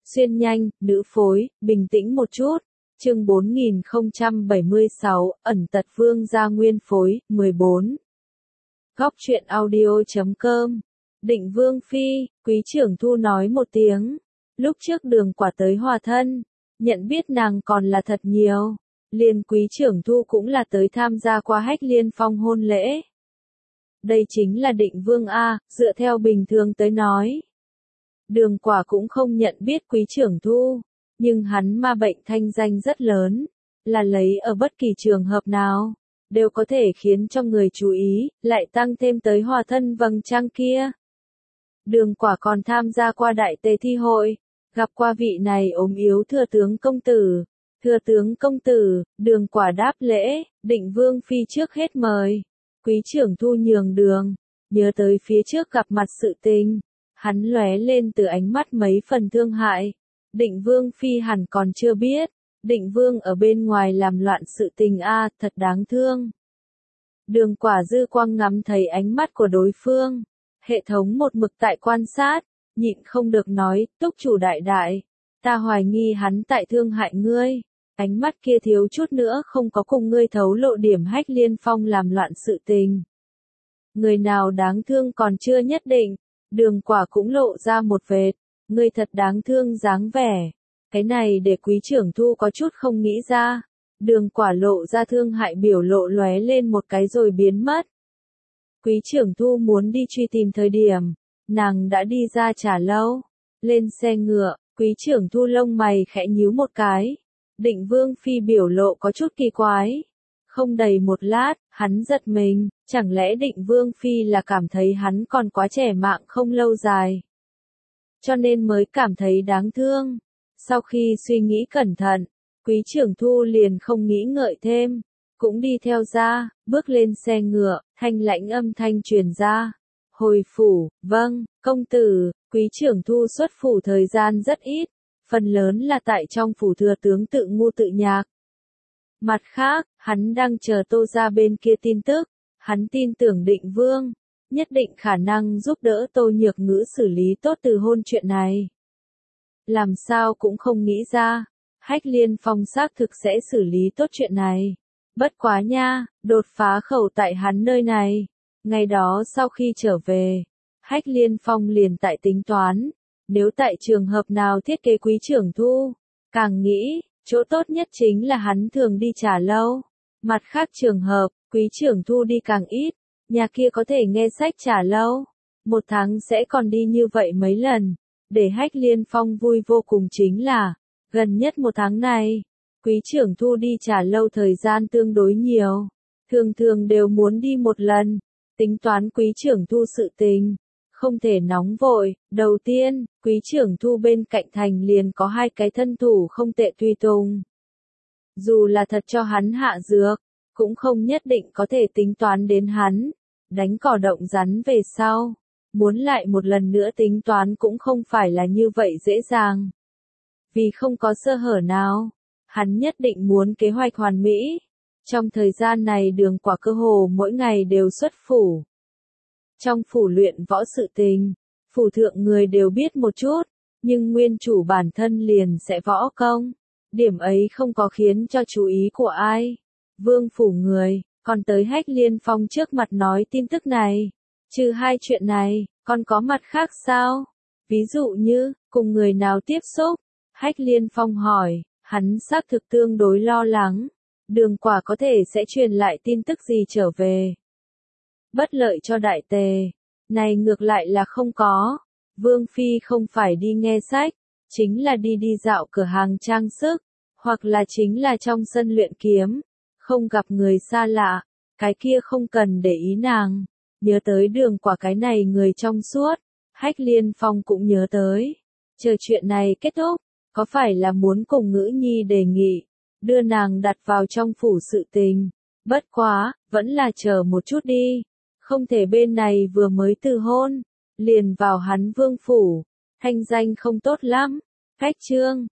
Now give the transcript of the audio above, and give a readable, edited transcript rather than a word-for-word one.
Xuyên nhanh, nữ phối, bình tĩnh một chút. Chương 4076, ẩn tật vương gia nguyên phối, 14. Góc truyện audio.com. Định Vương Phi, Quý trưởng Thu nói một tiếng. Lúc trước Đường Quả tới hòa thân, nhận biết nàng còn là thật nhiều. Liền Quý trưởng Thu cũng là tới tham gia qua Hách Liên Phong hôn lễ. Đây chính là Định Vương A, dựa theo bình thường tới nói. Đường Quả cũng không nhận biết Quý trưởng Thu, nhưng hắn ma bệnh thanh danh rất lớn, là lấy ở bất kỳ trường hợp nào, đều có thể khiến cho người chú ý, lại tăng thêm tới hòa thân vầng trăng kia. Đường Quả còn tham gia qua đại tề thi hội, gặp qua vị này ốm yếu thừa tướng công tử. Thừa tướng công tử, Đường Quả đáp lễ, Định Vương Phi trước hết mời. Quý trưởng Thu nhường đường, nhớ tới phía trước gặp mặt sự tình. Hắn lóe lên từ ánh mắt mấy phần thương hại. Định Vương Phi hẳn còn chưa biết. Định Vương ở bên ngoài làm loạn sự tình a, thật đáng thương. Đường Quả dư quang ngắm thấy ánh mắt của đối phương. Hệ thống một mực tại quan sát, nhịn không được nói, túc chủ đại đại. Ta hoài nghi hắn tại thương hại ngươi. Ánh mắt kia thiếu chút nữa không có cùng ngươi thấu lộ điểm Hách Liên Phong làm loạn sự tình. Người nào đáng thương còn chưa nhất định. Đường Quả cũng lộ ra một vệt, ngươi thật đáng thương dáng vẻ. Cái này để Quý trưởng Thu có chút không nghĩ ra. Đường Quả lộ ra thương hại biểu lộ lóe lên một cái rồi biến mất. Quý trưởng Thu muốn đi truy tìm thời điểm, nàng đã đi ra Trà Lâu. Lên xe ngựa, Quý trưởng Thu lông mày khẽ nhíu một cái. Định Vương Phi biểu lộ có chút kỳ quái. Không đầy một lát, hắn giật mình, chẳng lẽ Định Vương Phi là cảm thấy hắn còn quá trẻ mạng không lâu dài. Cho nên mới cảm thấy đáng thương. Sau khi suy nghĩ cẩn thận, Quý trưởng Thu liền không nghĩ ngợi thêm, cũng đi theo ra, bước lên xe ngựa, thanh lãnh âm thanh truyền ra. Hồi phủ, vâng, công tử. Quý trưởng Thu xuất phủ thời gian rất ít, phần lớn là tại trong phủ thừa tướng Tự Ngu Tự Nhạc. Mặt khác, hắn đang chờ Tô gia bên kia tin tức, hắn tin tưởng Định Vương, nhất định khả năng giúp đỡ Tô Nhược Ngữ xử lý tốt từ hôn chuyện này. Làm sao cũng không nghĩ ra, Hách Liên Phong xác thực sẽ xử lý tốt chuyện này. Bất quá nha, đột phá khẩu tại hắn nơi này. Ngày đó sau khi trở về, Hách Liên Phong liền tại tính toán, nếu tại trường hợp nào thiết kế Quý trưởng Thu, càng nghĩ, chỗ tốt nhất chính là hắn thường đi Trà Lâu. Mặt khác trường hợp, Quý trưởng Thu đi càng ít, nhà kia có thể nghe sách Trà Lâu. Một tháng sẽ còn đi như vậy mấy lần. Để Hách Liên Phong vui vô cùng chính là, gần nhất một tháng này, Quý trưởng Thu đi Trà Lâu thời gian tương đối nhiều. Thường thường đều muốn đi một lần. Tính toán Quý trưởng Thu sự tình. Không thể nóng vội. Đầu tiên, Quý trưởng Thu bên cạnh thành liền có hai cái thân thủ không tệ tùy tùng. Dù là thật cho hắn hạ dược, cũng không nhất định có thể tính toán đến hắn. Đánh cỏ động rắn về sau. Muốn lại một lần nữa tính toán cũng không phải là như vậy dễ dàng. Vì không có sơ hở nào, hắn nhất định muốn kế hoạch hoàn mỹ. Trong thời gian này Đường Quả cơ hồ mỗi ngày đều xuất phủ. Trong phủ luyện võ sự tình, phủ thượng người đều biết một chút, nhưng nguyên chủ bản thân liền sẽ võ công. Điểm ấy không có khiến cho chú ý của ai. Vương phủ người, còn tới Hách Liên Phong trước mặt nói tin tức này. Trừ hai chuyện này, còn có mặt khác sao? Ví dụ như, cùng người nào tiếp xúc? Hách Liên Phong hỏi, hắn xác thực tương đối lo lắng. Đường Quả có thể sẽ truyền lại tin tức gì trở về. Bất lợi cho đại tề. Này ngược lại là không có. Vương Phi không phải đi nghe sách, chính là đi dạo cửa hàng trang sức, hoặc là chính là trong sân luyện kiếm. Không gặp người xa lạ, cái kia không cần để ý nàng. Nhớ tới Đường Quả cái này người trong suốt, Hách Liên Phong cũng nhớ tới. Chờ chuyện này kết thúc, có phải là muốn cùng Ngữ Nhi đề nghị, đưa nàng đặt vào trong phủ sự tình. Bất quá, vẫn là chờ một chút đi. Không thể bên này vừa mới từ hôn, liền vào hắn vương phủ. Thanh danh không tốt lắm. Khách trương,